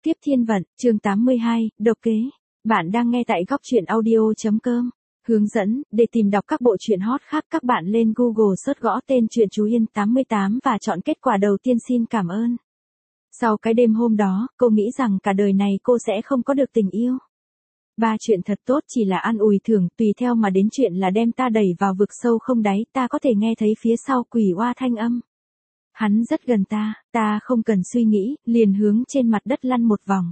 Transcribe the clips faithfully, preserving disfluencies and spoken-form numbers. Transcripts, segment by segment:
Tiếp thiên vận, chương tám mươi hai, độc kế. Bạn đang nghe tại góc truyện audio.com. Hướng dẫn, để tìm đọc các bộ truyện hot khác các bạn lên Google search gõ tên truyện Chú Yên tám mươi tám và chọn kết quả đầu tiên xin cảm ơn. Sau cái đêm hôm đó, cô nghĩ rằng cả đời này cô sẽ không có được tình yêu. Ba chuyện thật tốt chỉ là an ủi thưởng, tùy theo mà đến chuyện là đem ta đẩy vào vực sâu không đáy, ta có thể nghe thấy phía sau quỷ oa thanh âm. Hắn rất gần ta, ta không cần suy nghĩ, liền hướng trên mặt đất lăn một vòng.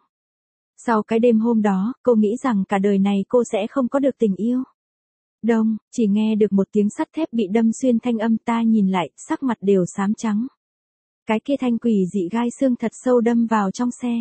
Sau cái đêm hôm đó, cô nghĩ rằng cả đời này cô sẽ không có được tình yêu. Đông, chỉ nghe được một tiếng sắt thép bị đâm xuyên thanh âm, ta nhìn lại, sắc mặt đều xám trắng. Cái kia thanh quỷ dị gai xương thật sâu đâm vào trong xe.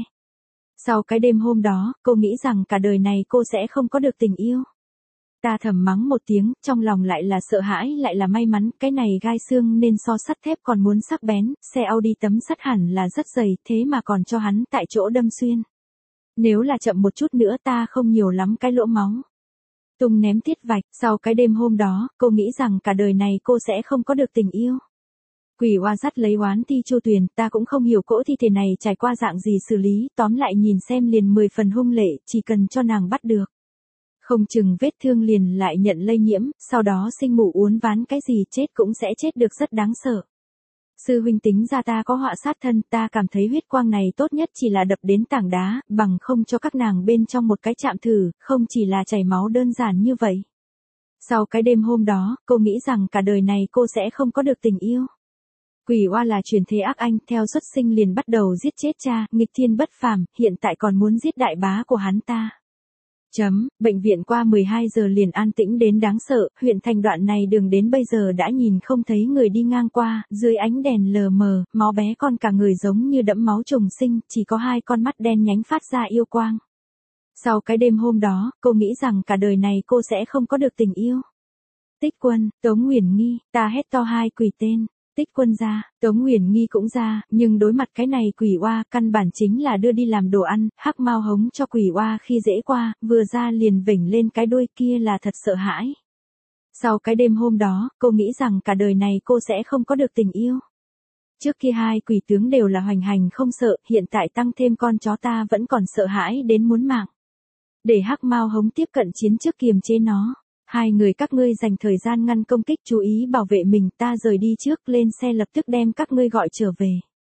Sau cái đêm hôm đó, cô nghĩ rằng cả đời này cô sẽ không có được tình yêu. Ta thầm mắng một tiếng, trong lòng lại là sợ hãi lại là may mắn, cái này gai xương nên so sắt thép còn muốn sắc bén, xe Audi tấm sắt hẳn là rất dày, thế mà còn cho hắn tại chỗ đâm xuyên. Nếu là chậm một chút nữa ta không nhiều lắm cái lỗ máu. Tung ném tiết vạch, sau cái đêm hôm đó, cô nghĩ rằng cả đời này cô sẽ không có được tình yêu. Quỷ oa dắt lấy oán thi Chu Tuyền, ta cũng không hiểu cỗ thi thể này trải qua dạng gì xử lý, tóm lại nhìn xem liền mười phần hung lệ, chỉ cần cho nàng bắt được. Không chừng vết thương liền lại nhận lây nhiễm, sau đó sinh mù uốn ván cái gì chết cũng sẽ chết được rất đáng sợ. Sư huynh tính ra ta có họa sát thân, ta cảm thấy huyết quang này tốt nhất chỉ là đập đến tảng đá, bằng không cho các nàng bên trong một cái chạm thử, không chỉ là chảy máu đơn giản như vậy. Sau cái đêm hôm đó, cô nghĩ rằng cả đời này cô sẽ không có được tình yêu. Quỷ oa là truyền thế ác anh, theo xuất sinh liền bắt đầu giết chết cha, nghịch thiên bất phàm, hiện tại còn muốn giết đại bá của hắn ta. Chấm, bệnh viện qua mười hai giờ liền an tĩnh đến đáng sợ, huyện thành đoạn này đường đến bây giờ đã nhìn không thấy người đi ngang qua, dưới ánh đèn lờ mờ, máu bé con cả người giống như đẫm máu trùng sinh, chỉ có hai con mắt đen nhánh phát ra yêu quang. Sau cái đêm hôm đó, cô nghĩ rằng cả đời này cô sẽ không có được tình yêu. Tích Quân, Tống Uyển Nghi, ta hét to hai quỷ tên. Tích Quân ra, Tống Uyển Nghi cũng ra, nhưng đối mặt cái này quỷ oa, căn bản chính là đưa đi làm đồ ăn, hắc mao hống cho quỷ oa khi dễ qua, vừa ra liền vểnh lên cái đuôi kia là thật sợ hãi. Sau cái đêm hôm đó, cô nghĩ rằng cả đời này cô sẽ không có được tình yêu. Trước kia hai quỷ tướng đều là hoành hành không sợ, hiện tại tăng thêm con chó ta vẫn còn sợ hãi đến muốn mạng. Để hắc mao hống tiếp cận chiến trước kiềm chế nó. Hai người các ngươi dành thời gian ngăn công kích, chú ý bảo vệ mình, ta rời đi trước, lên xe lập tức đem các ngươi gọi trở về.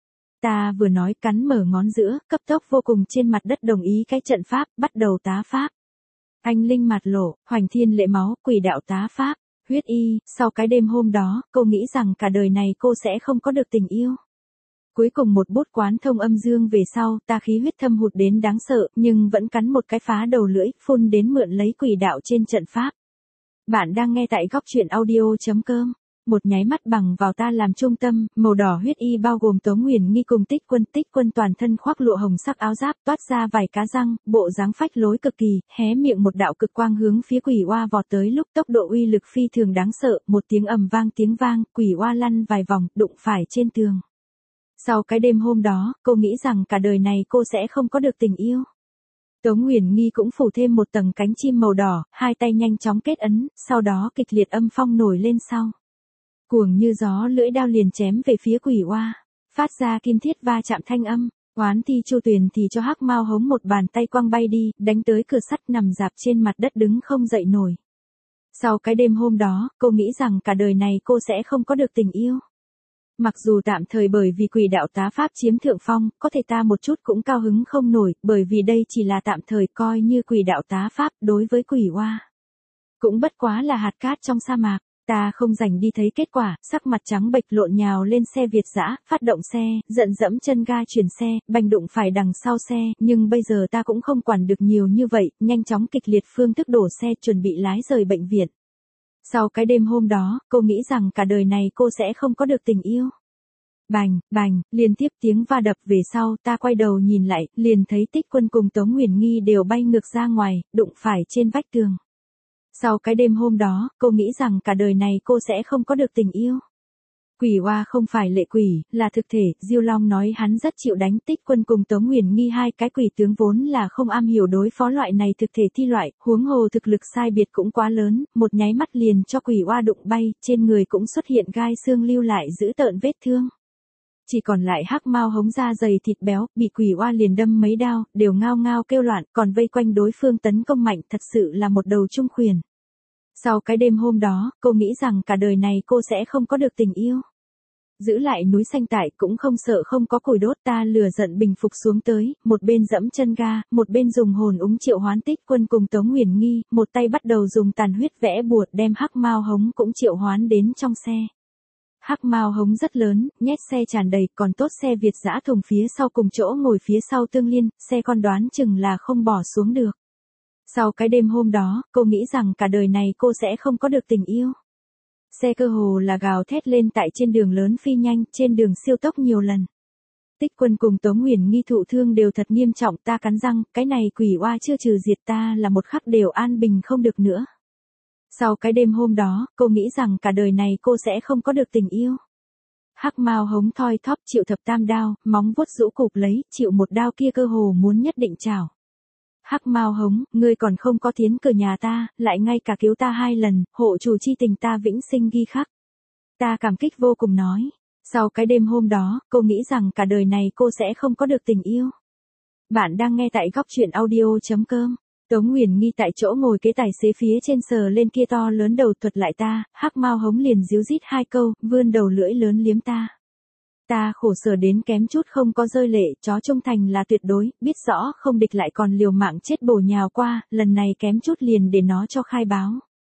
Ta vừa nói cắn mở ngón giữa, cấp tốc vô cùng trên mặt đất đồng ý cái trận pháp, bắt đầu tá pháp. Anh linh mặt lộ, hoành thiên lệ máu, quỷ đạo tá pháp, huyết y, sau cái đêm hôm đó, cô nghĩ rằng cả đời này cô sẽ không có được tình yêu. Cuối cùng một bút quán thông âm dương về sau, ta khí huyết thâm hụt đến đáng sợ, nhưng vẫn cắn một cái phá đầu lưỡi, phun đến mượn lấy quỷ đạo trên trận pháp. Bạn đang nghe tại góc truyện audio.com. Một nháy mắt bằng vào ta làm trung tâm, màu đỏ huyết y bao gồm Tống Uyển Nghi cùng Tích Quân. Tích Quân toàn thân khoác lụa hồng sắc áo giáp, toát ra vài cá răng, bộ dáng phách lối cực kỳ, hé miệng một đạo cực quang hướng phía quỷ oa vọt tới, lúc tốc độ uy lực phi thường đáng sợ, một tiếng ầm vang tiếng vang, quỷ oa lăn vài vòng, đụng phải trên tường. Sau cái đêm hôm đó, cô nghĩ rằng cả đời này cô sẽ không có được tình yêu. Tống Uyển Nghi cũng phủ thêm một tầng cánh chim màu đỏ, hai tay nhanh chóng kết ấn, sau đó kịch liệt âm phong nổi lên sau. Cuồng như gió lưỡi đao liền chém về phía quỷ oa, phát ra kim thiết va chạm thanh âm, oán thi Chu Tuyền thì cho hắc mao hống một bàn tay quăng bay đi, đánh tới cửa sắt nằm dạp trên mặt đất đứng không dậy nổi. Sau cái đêm hôm đó, cô nghĩ rằng cả đời này cô sẽ không có được tình yêu. Mặc dù tạm thời bởi vì quỷ đạo tá pháp chiếm thượng phong, có thể ta một chút cũng cao hứng không nổi, bởi vì đây chỉ là tạm thời, coi như quỷ đạo tá pháp đối với quỷ oa. Cũng bất quá là hạt cát trong sa mạc, ta không rảnh đi thấy kết quả, sắc mặt trắng bệch lộn nhào lên xe Việt dã, phát động xe, giận dẫm chân ga chuyển xe, bành đụng phải đằng sau xe, nhưng bây giờ ta cũng không quản được nhiều như vậy, nhanh chóng kịch liệt phương thức đổ xe chuẩn bị lái rời bệnh viện. Sau cái đêm hôm đó, cô nghĩ rằng cả đời này cô sẽ không có được tình yêu. Bành, bành, liên tiếp tiếng va đập về sau, ta quay đầu nhìn lại, liền thấy Tích Quân cùng Tống Uyển Nghi đều bay ngược ra ngoài, đụng phải trên vách tường. Sau cái đêm hôm đó, cô nghĩ rằng cả đời này cô sẽ không có được tình yêu. Quỷ oa không phải lệ quỷ, là thực thể, Diêu Long nói hắn rất chịu đánh. Tích Quân cùng Tống Uyển Nghi hai cái quỷ tướng vốn là không am hiểu đối phó loại này thực thể thi loại, huống hồ thực lực sai biệt cũng quá lớn, một nháy mắt liền cho quỷ oa đụng bay, trên người cũng xuất hiện gai xương lưu lại giữ tợn vết thương. Chỉ còn lại Hắc Mao Hống da dày thịt béo, bị quỷ oa liền đâm mấy đao, đều ngao ngao kêu loạn, còn vây quanh đối phương tấn công mạnh, thật sự là một đầu trung khuyển. Sau cái đêm hôm đó, cô nghĩ rằng cả đời này cô sẽ không có được tình yêu. Giữ lại núi xanh tại cũng không sợ không có củi đốt, ta lừa giận bình phục xuống tới, một bên dẫm chân ga, một bên dùng hồn úng triệu hoán Tích Quân cùng Tống Uyển Nghi, một tay bắt đầu dùng tàn huyết vẽ bùa đem Hắc Mao Hống cũng triệu hoán đến trong xe. Hắc Mao Hống rất lớn, nhét xe tràn đầy, còn tốt xe Việt dã thùng phía sau cùng chỗ ngồi phía sau tương liên, xe con đoán chừng là không bỏ xuống được. Sau cái đêm hôm đó, cô nghĩ rằng cả đời này cô sẽ không có được tình yêu. Xe cơ hồ là gào thét lên tại trên đường lớn phi nhanh, trên đường siêu tốc nhiều lần. Tích Quân cùng Tống Uyển Nghi thụ thương đều thật nghiêm trọng, ta cắn răng, cái này quỷ oa chưa trừ diệt ta là một khắc đều an bình không được nữa. Sau cái đêm hôm đó, cô nghĩ rằng cả đời này cô sẽ không có được tình yêu. Hắc Mao Hống thoi thóp chịu thập tam đao, móng vuốt rũ cụp lấy, chịu một đao kia cơ hồ muốn nhất định chảo. Hắc Mao Hống, ngươi còn không có tiến cửa nhà ta, lại ngay cả cứu ta hai lần, hộ chủ chi tình ta vĩnh sinh ghi khắc. Ta cảm kích vô cùng nói. Sau cái đêm hôm đó, cô nghĩ rằng cả đời này cô sẽ không có được tình yêu. Bạn đang nghe tại góc truyện audio chấm com. Tống Uyển Nghi tại chỗ ngồi kế tài xế phía trên sờ lên kia to lớn đầu thuật lại ta, Hắc Mao Hống liền díu dít hai câu, vươn đầu lưỡi lớn liếm ta. Ta khổ sở đến kém chút không có rơi lệ, chó trung thành là tuyệt đối, biết rõ không địch lại còn liều mạng chết bổ nhào qua, lần này kém chút liền để nó cho khai báo.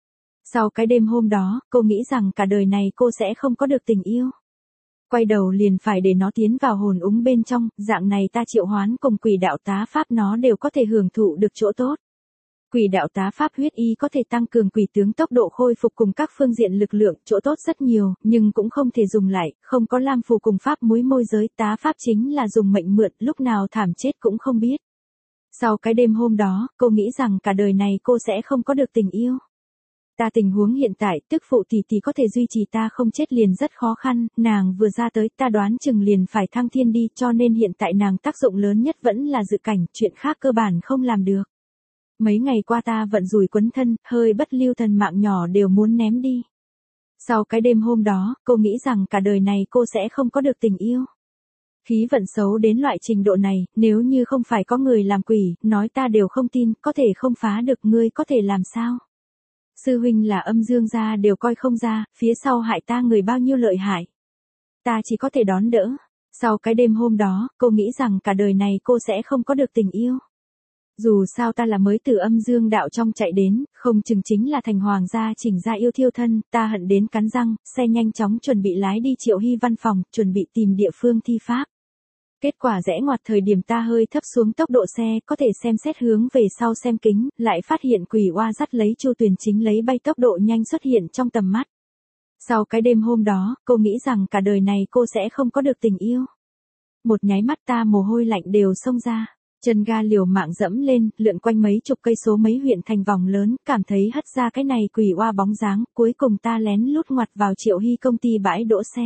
Sau cái đêm hôm đó, cô nghĩ rằng cả đời này cô sẽ không có được tình yêu. Quay đầu liền phải để nó tiến vào hồn úng bên trong, dạng này ta triệu hoán cùng quỷ đạo tá pháp nó đều có thể hưởng thụ được chỗ tốt. Quỷ đạo tá pháp huyết y có thể tăng cường quỷ tướng tốc độ khôi phục cùng các phương diện lực lượng, chỗ tốt rất nhiều, nhưng cũng không thể dùng lại, không có lam phù cùng pháp muối môi giới, tá pháp chính là dùng mệnh mượn, lúc nào thảm chết cũng không biết. Sau cái đêm hôm đó, cô nghĩ rằng cả đời này cô sẽ không có được tình yêu. Ta tình huống hiện tại, tức phụ tỷ tỷ có thể duy trì ta không chết liền rất khó khăn, nàng vừa ra tới ta đoán chừng liền phải thăng thiên đi, cho nên hiện tại nàng tác dụng lớn nhất vẫn là dự cảnh, chuyện khác cơ bản không làm được. Mấy ngày qua ta vận rủi quấn thân, hơi bất lưu thần mạng nhỏ đều muốn ném đi. Sau cái đêm hôm đó, cô nghĩ rằng cả đời này cô sẽ không có được tình yêu. Khí vận xấu đến loại trình độ này, nếu như không phải có người làm quỷ, nói ta đều không tin, có thể không phá được, ngươi có thể làm sao? Sư huynh là âm dương gia đều coi không ra, phía sau hại ta người bao nhiêu lợi hại. Ta chỉ có thể đón đỡ. Sau cái đêm hôm đó, cô nghĩ rằng cả đời này cô sẽ không có được tình yêu. Dù sao ta là mới từ âm dương đạo trong chạy đến, không chừng chính là thành hoàng gia chỉnh ra yêu thiêu thân, ta hận đến cắn răng, xe nhanh chóng chuẩn bị lái đi Triệu Hy văn phòng, chuẩn bị tìm địa phương thi pháp. Kết quả rẽ ngoặt thời điểm ta hơi thấp xuống tốc độ xe, có thể xem xét hướng về sau xem kính, lại phát hiện quỷ oa dắt lấy Chu Tuyền Chính lấy bay tốc độ nhanh xuất hiện trong tầm mắt. Sau cái đêm hôm đó, cô nghĩ rằng cả đời này cô sẽ không có được tình yêu. Một nháy mắt ta mồ hôi lạnh đều xông ra. Chân ga liều mạng dẫm lên, lượn quanh mấy chục cây số mấy huyện thành vòng lớn, cảm thấy hất ra cái này quỷ oa bóng dáng, cuối cùng ta lén lút ngoặt vào Triệu Hy công ty bãi đỗ xe.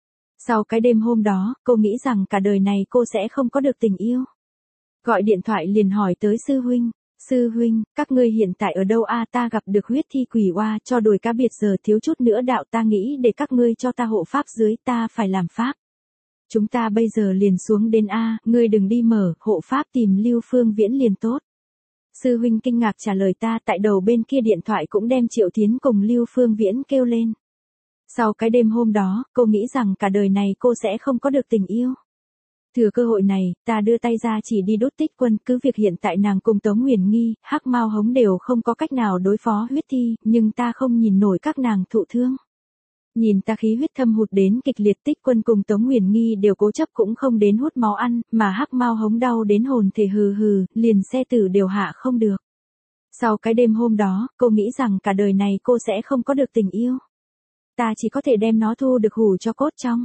Sau cái đêm hôm đó, cô nghĩ rằng cả đời này cô sẽ không có được tình yêu. Gọi điện thoại liền hỏi tới sư huynh, sư huynh, các ngươi hiện tại ở đâu a? Ta gặp được huyết thi quỷ oa, cho đổi cá biệt giờ thiếu chút nữa đạo, ta nghĩ để các ngươi cho ta hộ pháp dưới, ta phải làm pháp. Chúng ta bây giờ liền xuống đến A, ngươi đừng đi mở, hộ pháp tìm Lưu Phương Viễn liền tốt. Sư huynh kinh ngạc trả lời ta, tại đầu bên kia điện thoại cũng đem Triệu Thiến cùng Lưu Phương Viễn kêu lên. Sau cái đêm hôm đó, cô nghĩ rằng cả đời này cô sẽ không có được tình yêu. Thừa cơ hội này, ta đưa tay ra chỉ đi đốt Tích Quân, cứ việc hiện tại nàng cùng Tống Uyển Nghi, Hắc Mao Hống đều không có cách nào đối phó huyết thi, nhưng ta không nhìn nổi các nàng thụ thương. Nhìn ta khí huyết thâm hụt đến kịch liệt, Tích Quân cùng Tống Uyển Nghi đều cố chấp cũng không đến hút máu ăn, mà Hắc Mao Hống đau đến hồn thể hừ hừ, liền xe tử đều hạ không được. Sau cái đêm hôm đó, cô nghĩ rằng cả đời này cô sẽ không có được tình yêu. Ta chỉ có thể đem nó thu được hủ cho cốt trong.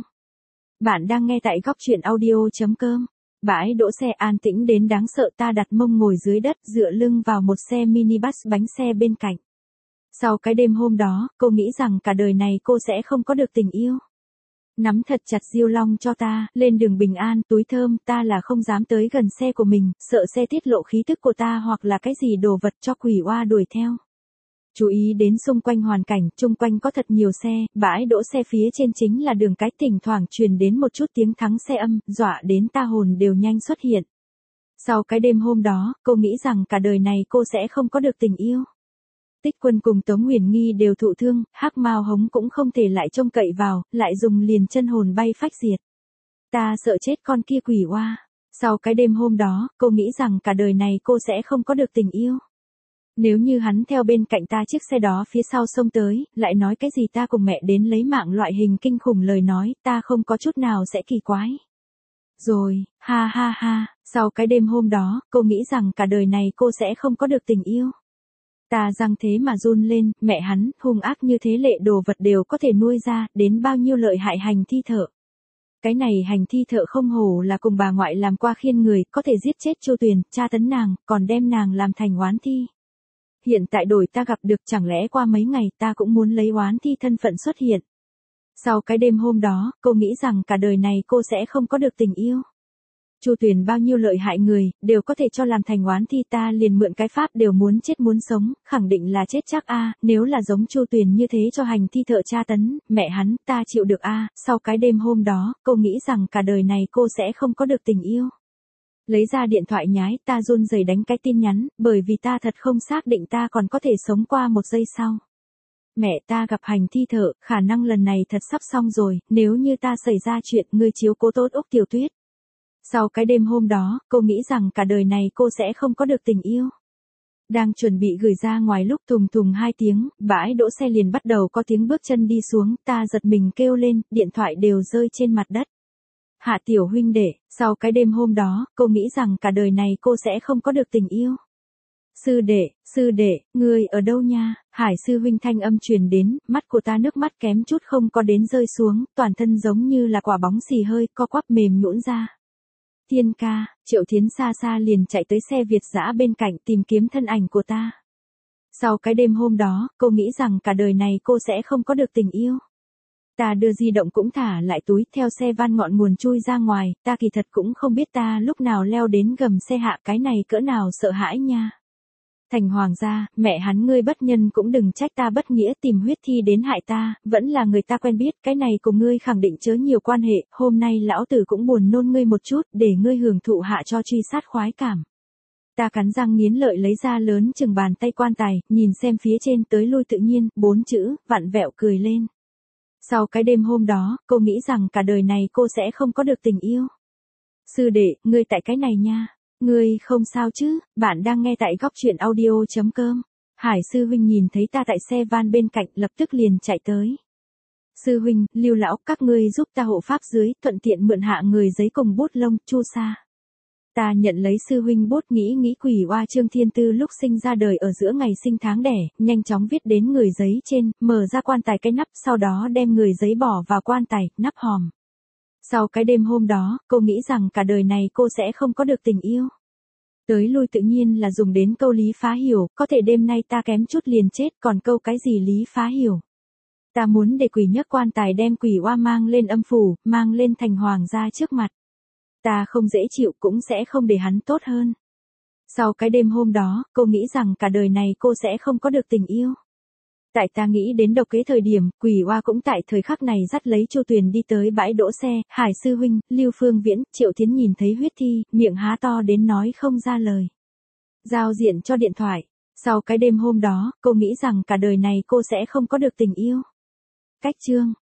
Bạn đang nghe tại góc truyện audio chấm com. Bãi đỗ xe an tĩnh đến đáng sợ, ta đặt mông ngồi dưới đất dựa lưng vào một xe minibus bánh xe bên cạnh. Sau cái đêm hôm đó, cô nghĩ rằng cả đời này cô sẽ không có được tình yêu. Nắm thật chặt Diêu Long cho ta, lên đường bình an, túi thơm, ta là không dám tới gần xe của mình, sợ xe tiết lộ khí tức của ta hoặc là cái gì đồ vật cho quỷ oa đuổi theo. Chú ý đến xung quanh hoàn cảnh, chung quanh có thật nhiều xe, bãi đỗ xe phía trên chính là đường cái, thỉnh thoảng truyền đến một chút tiếng thắng xe âm, dọa đến ta hồn đều nhanh xuất hiện. Sau cái đêm hôm đó, cô nghĩ rằng cả đời này cô sẽ không có được tình yêu. Tích Quân cùng Tống Huyền Nghi đều thụ thương, Hắc Mao Hống cũng không thể lại trông cậy vào, lại dùng liền chân hồn bay phách diệt. Ta sợ chết con kia quỷ oa. Sau cái đêm hôm đó, cô nghĩ rằng cả đời này cô sẽ không có được tình yêu. Nếu như hắn theo bên cạnh ta chiếc xe đó phía sau xông tới, lại nói cái gì ta cùng mẹ đến lấy mạng loại hình kinh khủng lời nói, ta không có chút nào sẽ kỳ quái. Rồi, ha ha ha, sau cái đêm hôm đó, cô nghĩ rằng cả đời này cô sẽ không có được tình yêu. Ta răng thế mà run lên, mẹ hắn, hung ác như thế lệ đồ vật đều có thể nuôi ra, đến bao nhiêu lợi hại hành thi thợ. Cái này hành thi thợ không hổ là cùng bà ngoại làm qua khiên người, có thể giết chết Chu Tuyền, tra tấn nàng, còn đem nàng làm thành oán thi. Hiện tại đổi ta gặp được, chẳng lẽ qua mấy ngày ta cũng muốn lấy oán thi thân phận xuất hiện. Sau cái đêm hôm đó, cô nghĩ rằng cả đời này cô sẽ không có được tình yêu. Chu Tuyền bao nhiêu lợi hại người, đều có thể cho làm thành oán thi, ta liền mượn cái pháp đều muốn chết muốn sống, khẳng định là chết chắc a, nếu là giống Chu Tuyền như thế cho hành thi thợ tra tấn, mẹ hắn, ta chịu được a. Sau cái đêm hôm đó, cô nghĩ rằng cả đời này cô sẽ không có được tình yêu. Lấy ra điện thoại nhái, ta run rẩy đánh cái tin nhắn, bởi vì ta thật không xác định ta còn có thể sống qua một giây sau. Mẹ, ta gặp hành thi thợ, khả năng lần này thật sắp xong rồi, nếu như ta xảy ra chuyện, ngươi chiếu cố tốt Úc Tiểu Tuyết. Sau cái đêm hôm đó, cô nghĩ rằng cả đời này cô sẽ không có được tình yêu. Đang chuẩn bị gửi ra ngoài lúc thùng thùng hai tiếng, bãi đỗ xe liền bắt đầu có tiếng bước chân đi xuống, ta giật mình kêu lên, điện thoại đều rơi trên mặt đất. Hạ tiểu huynh đệ, sau cái đêm hôm đó, cô nghĩ rằng cả đời này cô sẽ không có được tình yêu. Sư đệ, sư đệ, ngươi ở đâu nha? Hải sư huynh thanh âm truyền đến, mắt của ta nước mắt kém chút không có đến rơi xuống, toàn thân giống như là quả bóng xì hơi, co quắp mềm nhũn ra. Thiên ca, Triệu Thiến xa xa liền chạy tới xe Việt dã bên cạnh tìm kiếm thân ảnh của ta. Sau cái đêm hôm đó, cô nghĩ rằng cả đời này cô sẽ không có được tình yêu. Ta đưa di động cũng thả lại túi, theo xe van ngọn nguồn chui ra ngoài, ta kỳ thật cũng không biết ta lúc nào leo đến gầm xe hạ, cái này cỡ nào sợ hãi nha. Thành Hoàng gia, mẹ hắn, ngươi bất nhân cũng đừng trách ta bất nghĩa tìm huyết thi đến hại ta, vẫn là người ta quen biết, cái này cùng ngươi khẳng định chớ nhiều quan hệ, hôm nay lão tử cũng buồn nôn ngươi một chút, để ngươi hưởng thụ hạ cho truy sát khoái cảm. Ta cắn răng nghiến lợi lấy ra lớn chừng bàn tay quan tài, nhìn xem phía trên tới lui tự nhiên, bốn chữ, vặn vẹo cười lên. Sau cái đêm hôm đó, cô nghĩ rằng cả đời này cô sẽ không có được tình yêu. Sư đệ, ngươi tại cái này nha. Ngươi không sao chứ, bạn đang nghe tại góc truyện audio chấm com. Hải sư huynh nhìn thấy ta tại xe van bên cạnh, lập tức liền chạy tới. Sư huynh, Lưu lão, các ngươi giúp ta hộ pháp dưới, thuận tiện mượn hạ người giấy cùng bút lông, chu sa. Ta nhận lấy sư huynh bút, nghĩ nghĩ quỷ oa Trương Thiên Tư lúc sinh ra đời ở giữa ngày sinh tháng đẻ, nhanh chóng viết đến người giấy trên, mở ra quan tài cái nắp, sau đó đem người giấy bỏ vào quan tài, nắp hòm. Sau cái đêm hôm đó, cô nghĩ rằng cả đời này cô sẽ không có được tình yêu. Tới lui tự nhiên là dùng đến câu lý phá hiểu, có thể đêm nay ta kém chút liền chết, còn câu cái gì lý phá hiểu. Ta muốn để quỷ nhấc quan tài đem quỷ oa mang lên âm phủ, mang lên Thành Hoàng gia trước mặt. Ta không dễ chịu cũng sẽ không để hắn tốt hơn. Sau cái đêm hôm đó, cô nghĩ rằng cả đời này cô sẽ không có được tình yêu. Tại ta nghĩ đến độc kế thời điểm, quỷ oa cũng tại thời khắc này dắt lấy Chu Tuyền đi tới bãi đỗ xe, Hải sư huynh, Lưu Phương Viễn, Triệu Thiến nhìn thấy huyết thi, miệng há to đến nói không ra lời. Giao diện cho điện thoại. Sau cái đêm hôm đó, cô nghĩ rằng cả đời này cô sẽ không có được tình yêu. Cách chương.